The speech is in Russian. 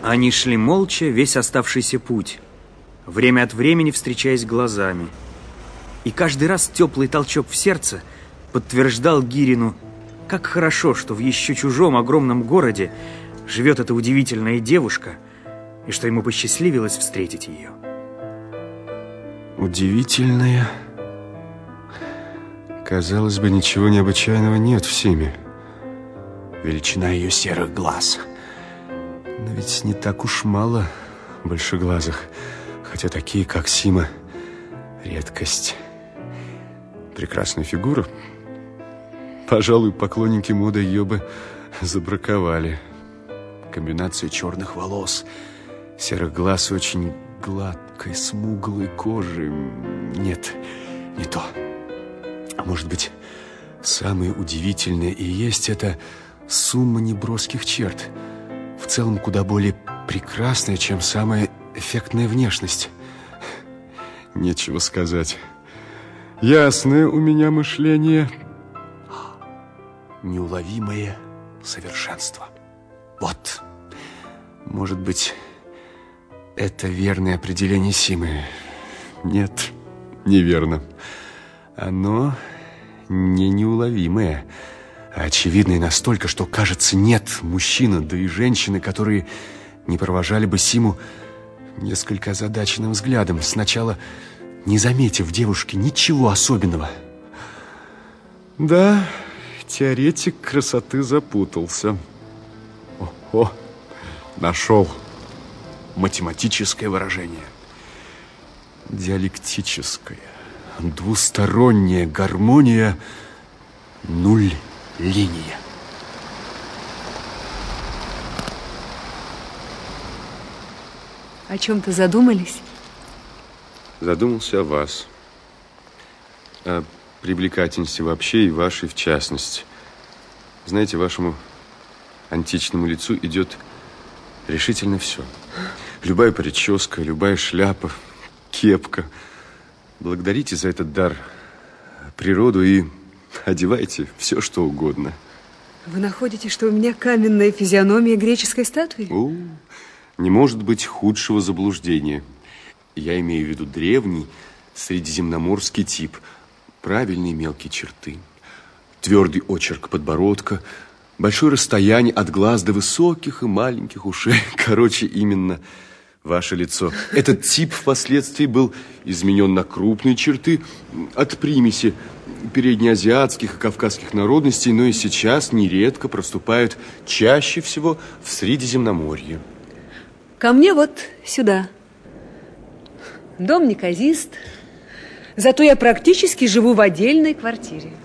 Они шли молча весь оставшийся путь, время от времени встречаясь глазами. И каждый раз теплый толчок в сердце подтверждал Гирину, как хорошо, что в еще чужом огромном городе живет эта удивительная девушка, и что ему посчастливилось встретить ее. Удивительная? Казалось бы, ничего необычайного нет в Симе. Величина ее серых глаз. Но ведь не так уж мало большеглазых, хотя такие, как Сима, редкость. Прекрасная фигура. Пожалуй, поклонники моды ее бы забраковали. Комбинация черных волос, серых глаз и очень гладкой, смуглой кожи. Нет, не то. А может быть, самое удивительное и есть это сумма неброских черт. В целом, куда более прекрасная, чем самая эффектная внешность. Нечего сказать. Ясное у меня мышление. Неуловимое совершенство. Вот. Может быть, это верное определение Симы. Нет, неверно. Оно не неуловимое, а очевидное настолько, что, кажется, нет мужчины, да и женщины, которые не провожали бы Симу несколько озадаченным взглядом, сначала не заметив в девушке ничего особенного. Да, теоретик красоты запутался. О, нашел математическое выражение. Диалектическая, двусторонняя гармония, нуль-линия. О чем-то задумались? Задумался о вас. О привлекательности вообще и вашей в частности. Знаете, вашему античному лицу идет решительно все. Любая прическа, любая шляпа, кепка. Благодарите за этот дар природу и одевайте все, что угодно. Вы находите, что у меня каменная физиономия греческой статуи? Не может быть худшего заблуждения. Я имею в виду древний средиземноморский тип. Правильные мелкие черты, твердый очерк подбородка, большое расстояние от глаз до высоких и маленьких ушей. Короче, именно ваше лицо. Этот тип впоследствии был изменен на крупные черты от примеси переднеазиатских и кавказских народностей, но и сейчас нередко проступают чаще всего в Средиземноморье. Ко мне вот сюда. Дом неказист, зато я практически живу в отдельной квартире.